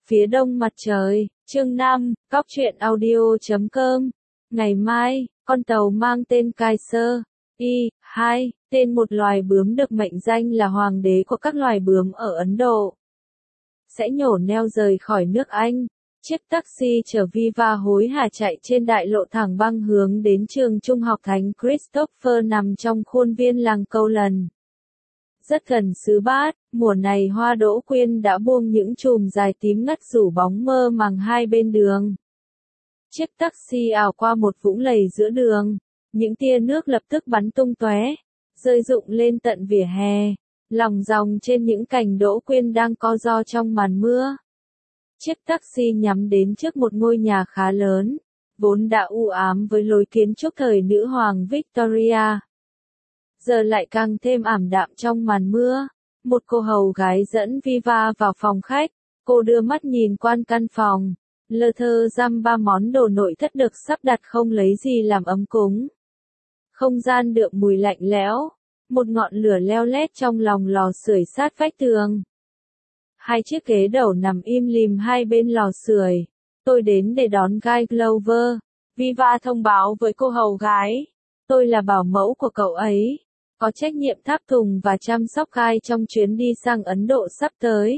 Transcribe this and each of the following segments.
Phía đông mặt trời, chương 5, Cóc truyện audio.com. Ngày mai, con tàu mang tên Kaiser I-2, tên một loài bướm được mệnh danh là hoàng đế của các loài bướm ở Ấn Độ, sẽ nhổ neo rời khỏi nước Anh. Chiếc taxi chở Viva hối hả chạy trên đại lộ thẳng băng hướng đến trường trung học Thánh Christopher nằm trong khuôn viên làng Coulan. Rất gần xứ Bát, mùa này hoa đỗ quyên đã buông những chùm dài tím ngắt rủ bóng mơ màng hai bên đường. Chiếc taxi ảo qua một vũng lầy giữa đường, những tia nước lập tức bắn tung tóe, rơi rụng lên tận vỉa hè, lòng dòng trên những cành đỗ quyên đang co ro trong màn mưa. Chiếc taxi nhắm đến trước một ngôi nhà khá lớn, vốn đã u ám với lối kiến trúc thời nữ hoàng Victoria, giờ lại càng thêm ảm đạm trong màn mưa. Một cô hầu gái dẫn Viva vào phòng khách, cô đưa mắt nhìn quanh căn phòng, lơ thơ dăm ba món đồ nội thất được sắp đặt không lấy gì làm ấm cúng. Không gian đượm mùi lạnh lẽo, một ngọn lửa leo lét trong lòng lò sưởi sát vách tường. Hai chiếc ghế đầu nằm im lìm hai bên lò sưởi. Tôi đến để đón Guy Glover, Viva thông báo với cô hầu gái. Tôi là bảo mẫu của cậu ấy, có trách nhiệm tháp tùng và chăm sóc Guy trong chuyến đi sang Ấn Độ sắp tới.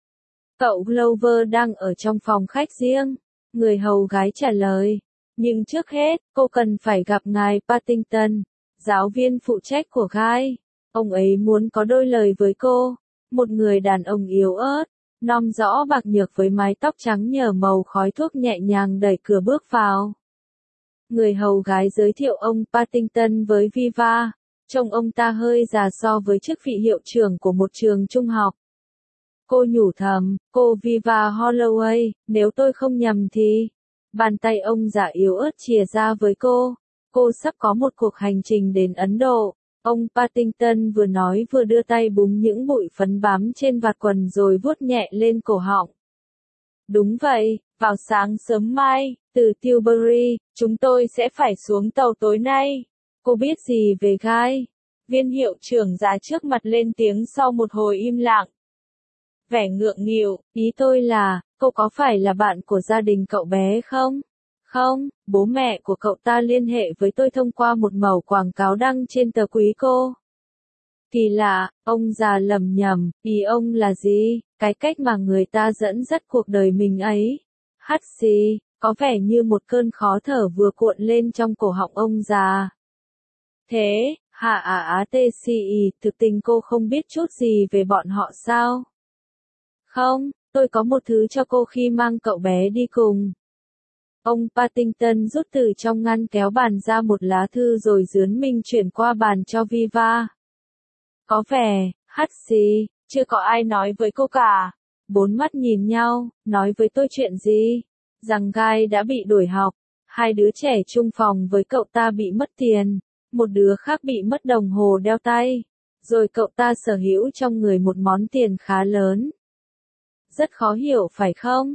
Cậu Glover đang ở trong phòng khách riêng, người hầu gái trả lời. Nhưng trước hết, cô cần phải gặp ngài Partington, giáo viên phụ trách của Guy. Ông ấy muốn có đôi lời với cô. Một người đàn ông yếu ớt, nom rõ bạc nhược với mái tóc trắng nhờ màu khói thuốc nhẹ nhàng đẩy cửa bước vào. Người hầu gái giới thiệu ông Partington với Viva. Trông ông ta hơi già so với chức vị hiệu trưởng của một trường trung học. Cô nhủ thầm, cô Viva Holloway, nếu tôi không nhầm thì... Bàn tay ông già yếu ớt chìa ra với cô. Cô sắp có một cuộc hành trình đến Ấn Độ. Ông Partington vừa nói vừa đưa tay búng những bụi phấn bám trên vạt quần rồi vuốt nhẹ lên cổ họng. Đúng vậy, vào sáng sớm mai, từ Tilbury, chúng tôi sẽ phải xuống tàu tối nay. Cô biết gì về Guy? Viên hiệu trưởng già trước mặt lên tiếng sau một hồi im lặng. Vẻ ngượng nghịu, ý tôi là, cô có phải là bạn của gia đình cậu bé không? Không, bố mẹ của cậu ta liên hệ với tôi thông qua một mẩu quảng cáo đăng trên tờ Quý Cô. Kỳ lạ, ông già lầm nhầm, ý ông là gì? Cái cách mà người ta dẫn dắt cuộc đời mình ấy. Hắt xì, có vẻ như một cơn khó thở vừa cuộn lên trong cổ họng ông già. Thế, thực tình cô không biết chút gì về bọn họ sao? Không, tôi có một thứ cho cô khi mang cậu bé đi cùng. Ông Partington rút từ trong ngăn kéo bàn ra một lá thư rồi dướn mình chuyển qua bàn cho Viva. Có vẻ, chưa có ai nói với cô cả. Bốn mắt nhìn nhau, nói với tôi chuyện gì? Rằng Guy đã bị đuổi học, hai đứa trẻ chung phòng với cậu ta bị mất tiền, một đứa khác bị mất đồng hồ đeo tay, rồi cậu ta sở hữu trong người một món tiền khá lớn. Rất khó hiểu phải không?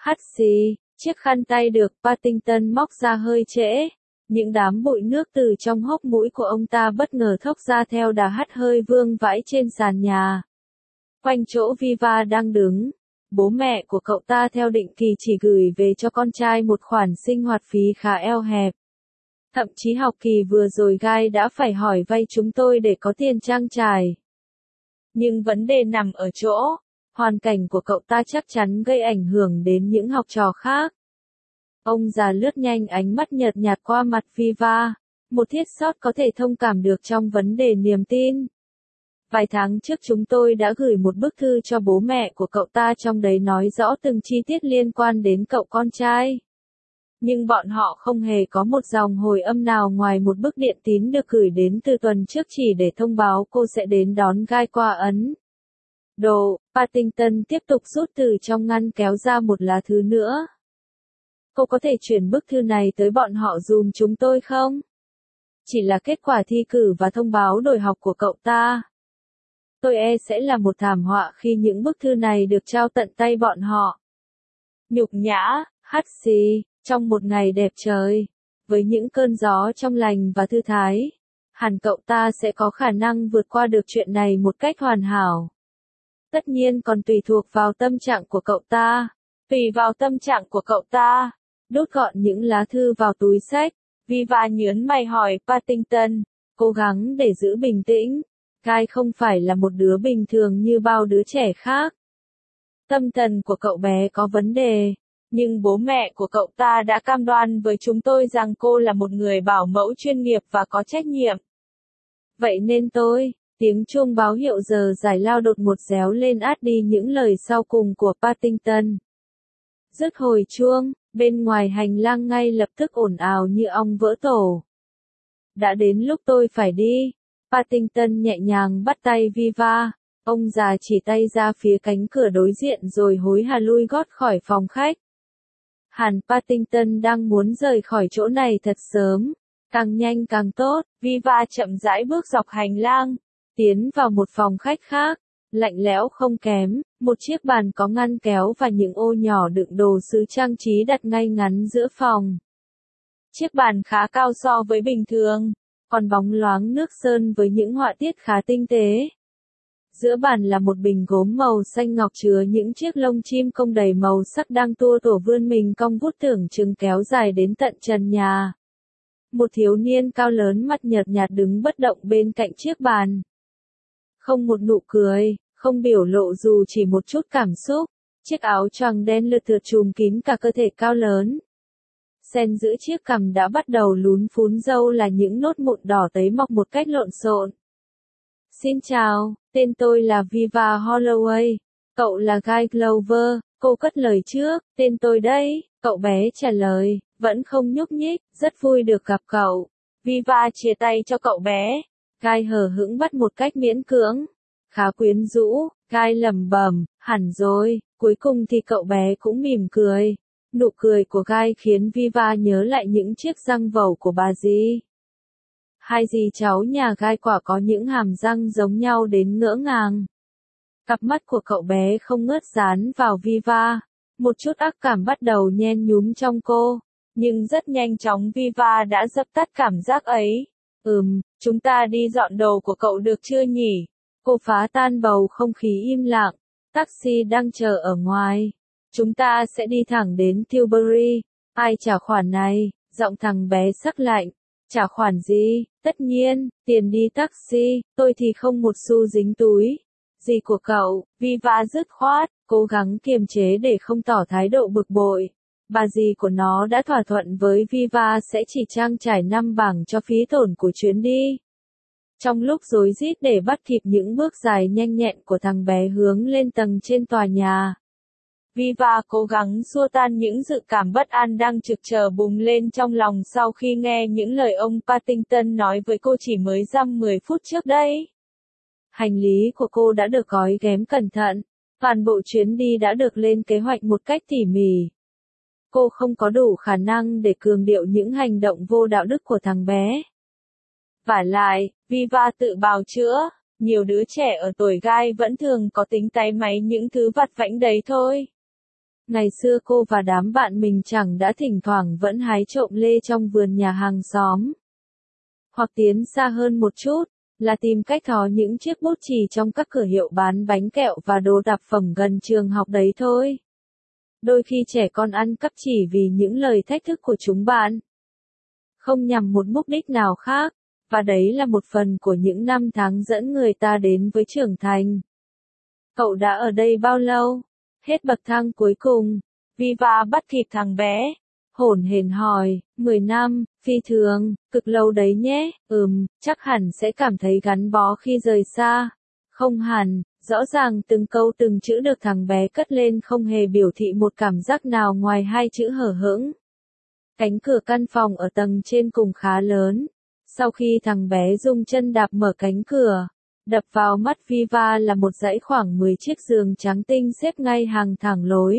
Chiếc khăn tay được Partington móc ra hơi trễ. Những đám bụi nước từ trong hốc mũi của ông ta bất ngờ thốc ra theo đà hắt hơi vương vãi trên sàn nhà. Quanh chỗ Viva đang đứng, bố mẹ của cậu ta theo định kỳ chỉ gửi về cho con trai một khoản sinh hoạt phí khá eo hẹp. Thậm chí học kỳ vừa rồi Guy đã phải hỏi vay chúng tôi để có tiền trang trải. Nhưng vấn đề nằm ở chỗ, hoàn cảnh của cậu ta chắc chắn gây ảnh hưởng đến những học trò khác. Ông già lướt nhanh ánh mắt nhợt nhạt qua mặt Viva, một thiết sót có thể thông cảm được trong vấn đề niềm tin. Vài tháng trước chúng tôi đã gửi một bức thư cho bố mẹ của cậu ta, trong đấy nói rõ từng chi tiết liên quan đến cậu con trai. Nhưng bọn họ không hề có một dòng hồi âm nào ngoài một bức điện tín được gửi đến từ tuần trước chỉ để thông báo cô sẽ đến đón Guy qua Ấn Độ. Partington tiếp tục rút từ trong ngăn kéo ra một lá thư nữa. Cô có thể chuyển bức thư này tới bọn họ dùm chúng tôi không? Chỉ là kết quả thi cử và thông báo đổi học của cậu ta. Tôi sẽ là một thảm họa khi những bức thư này được trao tận tay bọn họ. Nhục nhã, trong một ngày đẹp trời, với những cơn gió trong lành và thư thái, hẳn cậu ta sẽ có khả năng vượt qua được chuyện này một cách hoàn hảo. Tất nhiên còn tùy thuộc vào tâm trạng của cậu ta. Tùy vào tâm trạng của cậu ta. Đút gọn những lá thư vào túi xách, Viva nhớn mày hỏi Paddington, cố gắng để giữ bình tĩnh. Guy không phải là một đứa bình thường như bao đứa trẻ khác. Tâm thần của cậu bé có vấn đề, nhưng bố mẹ của cậu ta đã cam đoan với chúng tôi rằng cô là một người bảo mẫu chuyên nghiệp và có trách nhiệm. Vậy nên tiếng chuông báo hiệu giờ giải lao đột ngột réo lên át đi những lời sau cùng của Paddington. Dứt hồi chuông, bên ngoài hành lang ngay lập tức ồn ào như ong vỡ tổ. Đã đến lúc tôi phải đi. Paddington nhẹ nhàng bắt tay Viva. Ông già chỉ tay ra phía cánh cửa đối diện rồi hối hả lui gót khỏi phòng khách. Hẳn Paddington đang muốn rời khỏi chỗ này thật sớm. Càng nhanh càng tốt. Viva chậm rãi bước dọc hành lang, tiến vào một phòng khách khác. Lạnh lẽo không kém, một chiếc bàn có ngăn kéo và những ô nhỏ đựng đồ sứ trang trí đặt ngay ngắn giữa phòng. Chiếc bàn khá cao so với bình thường, còn bóng loáng nước sơn với những họa tiết khá tinh tế. Giữa bàn là một bình gốm màu xanh ngọc chứa những chiếc lông chim công đầy màu sắc đang tua tổ vươn mình cong vút tưởng chừng kéo dài đến tận trần nhà. Một thiếu niên cao lớn mặt nhợt nhạt đứng bất động bên cạnh chiếc bàn. Không một nụ cười, không biểu lộ dù chỉ một chút cảm xúc. Chiếc áo choàng đen lượt thượt trùm kín cả cơ thể cao lớn. Xen giữa chiếc cằm đã bắt đầu lún phún râu là những nốt mụn đỏ tấy mọc một cách lộn xộn. Xin chào, tên tôi là Viva Holloway. Cậu là Guy Glover, cô cất lời trước. Tên tôi đây, cậu bé trả lời, vẫn không nhúc nhích, rất vui được gặp cậu. Viva chia tay cho cậu bé. Guy hờ hững bắt một cách miễn cưỡng. Khá quyến rũ, Guy lẩm bẩm, hẳn rồi, cuối cùng thì cậu bé cũng mỉm cười. Nụ cười của Guy khiến Viva nhớ lại những chiếc răng vầu của bà dì. Hai dì cháu nhà Guy quả có những hàm răng giống nhau đến ngỡ ngàng. Cặp mắt của cậu bé không ngớt dán vào Viva. Một chút ác cảm bắt đầu nhen nhúm trong cô. Nhưng rất nhanh chóng Viva đã dập tắt cảm giác ấy. Chúng ta đi dọn đồ của cậu được chưa nhỉ? Cô phá tan bầu không khí im lặng. Taxi đang chờ ở ngoài. Chúng ta sẽ đi thẳng đến Tilbury. Ai trả khoản này? Giọng thằng bé sắc lạnh. Trả khoản gì? Tất nhiên, tiền đi taxi, tôi thì không một xu dính túi. Gì của cậu? Viva dứt khoát, cố gắng kiềm chế để không tỏ thái độ bực bội. Bà dì của nó đã thỏa thuận với Viva sẽ chỉ trang trải 5 bảng cho phí tổn của chuyến đi. Trong lúc rối rít để bắt kịp những bước dài nhanh nhẹn của thằng bé hướng lên tầng trên tòa nhà, Viva cố gắng xua tan những dự cảm bất an đang trực chờ bùng lên trong lòng sau khi nghe những lời ông Paddington nói với cô chỉ mới dăm 10 phút trước đây. Hành lý của cô đã được gói ghém cẩn thận, toàn bộ chuyến đi đã được lên kế hoạch một cách tỉ mỉ. Cô không có đủ khả năng để cường điệu những hành động vô đạo đức của thằng bé. Vả lại, Viva tự bào chữa, nhiều đứa trẻ ở tuổi Guy vẫn thường có tính táy máy những thứ vặt vãnh đấy thôi. Ngày xưa cô và đám bạn mình chẳng đã thỉnh thoảng vẫn hái trộm lê trong vườn nhà hàng xóm. Hoặc tiến xa hơn một chút, là tìm cách thò những chiếc bút chì trong các cửa hiệu bán bánh kẹo và đồ đạp phẩm gần trường học đấy thôi. Đôi khi trẻ con ăn cắp chỉ vì những lời thách thức của chúng bạn. Không nhằm một mục đích nào khác, và đấy là một phần của những năm tháng dẫn người ta đến với trưởng thành. Cậu đã ở đây bao lâu? Hết bậc thang cuối cùng, Viva bắt kịp thằng bé. Hổn hển hỏi, 10 năm, phi thường, cực lâu đấy nhé, chắc hẳn sẽ cảm thấy gắn bó khi rời xa. Không hẳn, rõ ràng từng câu từng chữ được thằng bé cất lên không hề biểu thị một cảm giác nào ngoài hai chữ hở hững. Cánh cửa căn phòng ở tầng trên cùng khá lớn. Sau khi thằng bé dùng chân đạp mở cánh cửa, đập vào mắt Viva là một dãy khoảng 10 chiếc giường trắng tinh xếp ngay hàng thẳng lối.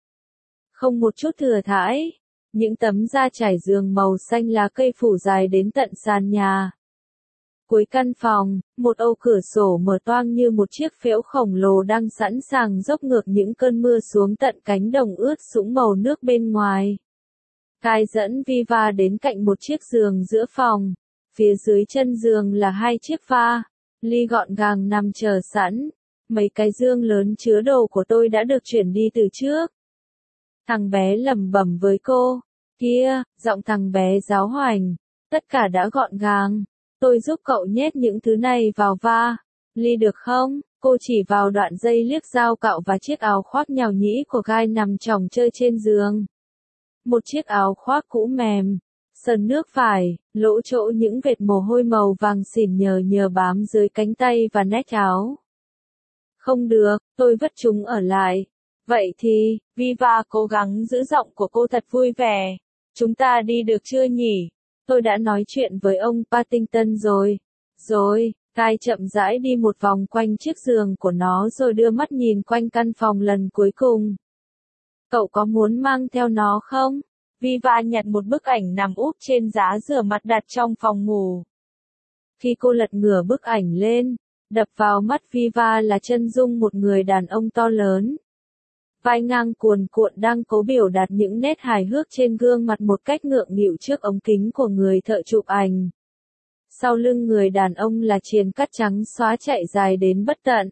Không một chút thừa thãi, những tấm da trải giường màu xanh lá cây phủ dài đến tận sàn nhà. Cuối căn phòng, một ô cửa sổ mở toang như một chiếc phễu khổng lồ đang sẵn sàng dốc ngược những cơn mưa xuống tận cánh đồng ướt sũng màu nước bên ngoài. Kai dẫn Viva đến cạnh một chiếc giường giữa phòng. Phía dưới chân giường là hai chiếc pha, ly gọn gàng nằm chờ sẵn. Mấy cái dương lớn chứa đồ của tôi đã được chuyển đi từ trước. Thằng bé lẩm bẩm với cô. Kia, giọng thằng bé giáo hoành. Tất cả đã gọn gàng. Tôi giúp cậu nhét những thứ này vào va. Ly được không? Cô chỉ vào đoạn dây liếc dao cạo và chiếc áo khoác nhào nhĩ của Guy nằm chồng chơi trên giường. Một chiếc áo khoác cũ mềm, sần nước vải, lỗ chỗ những vệt mồ hôi màu vàng xỉn nhờ bám dưới cánh tay và nách áo. Không được, tôi vất chúng ở lại. Vậy thì, Viva cố gắng giữ giọng của cô thật vui vẻ. Chúng ta đi được chưa nhỉ? Tôi đã nói chuyện với ông Partington rồi. Rồi, Guy chậm rãi đi một vòng quanh chiếc giường của nó rồi đưa mắt nhìn quanh căn phòng lần cuối cùng. Cậu có muốn mang theo nó không? Viva nhặt một bức ảnh nằm úp trên giá rửa mặt đặt trong phòng ngủ. Khi cô lật ngửa bức ảnh lên, đập vào mắt Viva là chân dung một người đàn ông to lớn. Vai ngang cuồn cuộn đang cố biểu đạt những nét hài hước trên gương mặt một cách ngượng nghịu trước ống kính của người thợ chụp ảnh. Sau lưng người đàn ông là triền cắt trắng xóa chạy dài đến bất tận.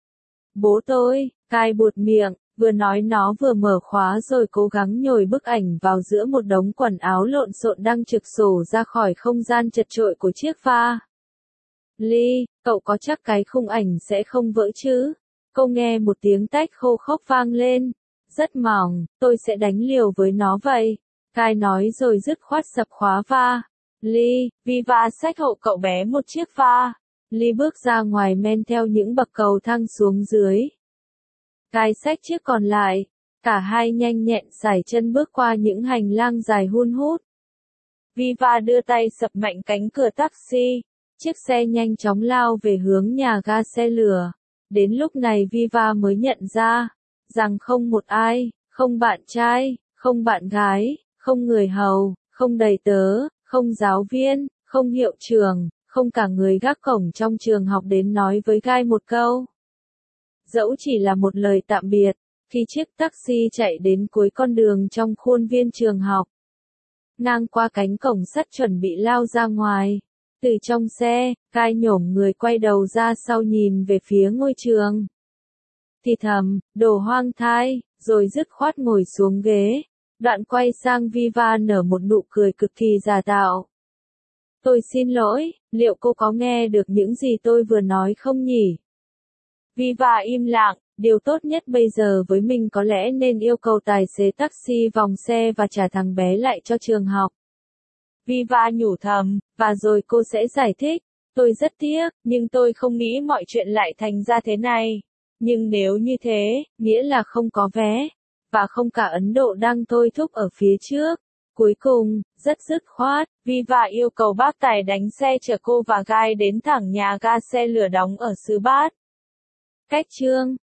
Bố tôi, Guy buột miệng, vừa nói nó vừa mở khóa rồi cố gắng nhồi bức ảnh vào giữa một đống quần áo lộn xộn đang trực sổ ra khỏi không gian chật chội của chiếc va. Lee, cậu có chắc cái khung ảnh sẽ không vỡ chứ? Cô nghe một tiếng tách khô khốc vang lên. Rất mỏng, tôi sẽ đánh liều với nó vậy. Guy nói rồi dứt khoát sập khóa va. Lee, Viva xách hộ cậu bé một chiếc va. Lee bước ra ngoài men theo những bậc cầu thang xuống dưới. Guy xách chiếc còn lại. Cả hai nhanh nhẹn sải chân bước qua những hành lang dài hun hút. Viva đưa tay sập mạnh cánh cửa taxi. Chiếc xe nhanh chóng lao về hướng nhà ga xe lửa. Đến lúc này Viva mới nhận ra rằng không một ai, không bạn trai, không bạn gái, không người hầu, không đầy tớ, không giáo viên, không hiệu trưởng, không cả người gác cổng trong trường học đến nói với Guy một câu. Dẫu chỉ là một lời tạm biệt, khi chiếc taxi chạy đến cuối con đường trong khuôn viên trường học. Ngang qua cánh cổng sắt chuẩn bị lao ra ngoài. Từ trong xe, Guy nhổm người quay đầu ra sau nhìn về phía ngôi trường. Thì thầm, đồ hoang thai, rồi dứt khoát ngồi xuống ghế. Đoạn quay sang Viva nở một nụ cười cực kỳ giả tạo. Tôi xin lỗi, liệu cô có nghe được những gì tôi vừa nói không nhỉ? Viva im lặng, điều tốt nhất bây giờ với mình có lẽ nên yêu cầu tài xế taxi vòng xe và trả thằng bé lại cho trường học. Viva nhủ thầm, và rồi cô sẽ giải thích. Tôi rất tiếc, nhưng tôi không nghĩ mọi chuyện lại thành ra thế này. Nhưng nếu như thế, nghĩa là không có vé. Và không cả Ấn Độ đang thôi thúc ở phía trước. Cuối cùng, rất dứt khoát, Viva yêu cầu bác tài đánh xe chở cô và Guy đến thẳng nhà ga xe lửa đóng ở xứ Bát. Cách chương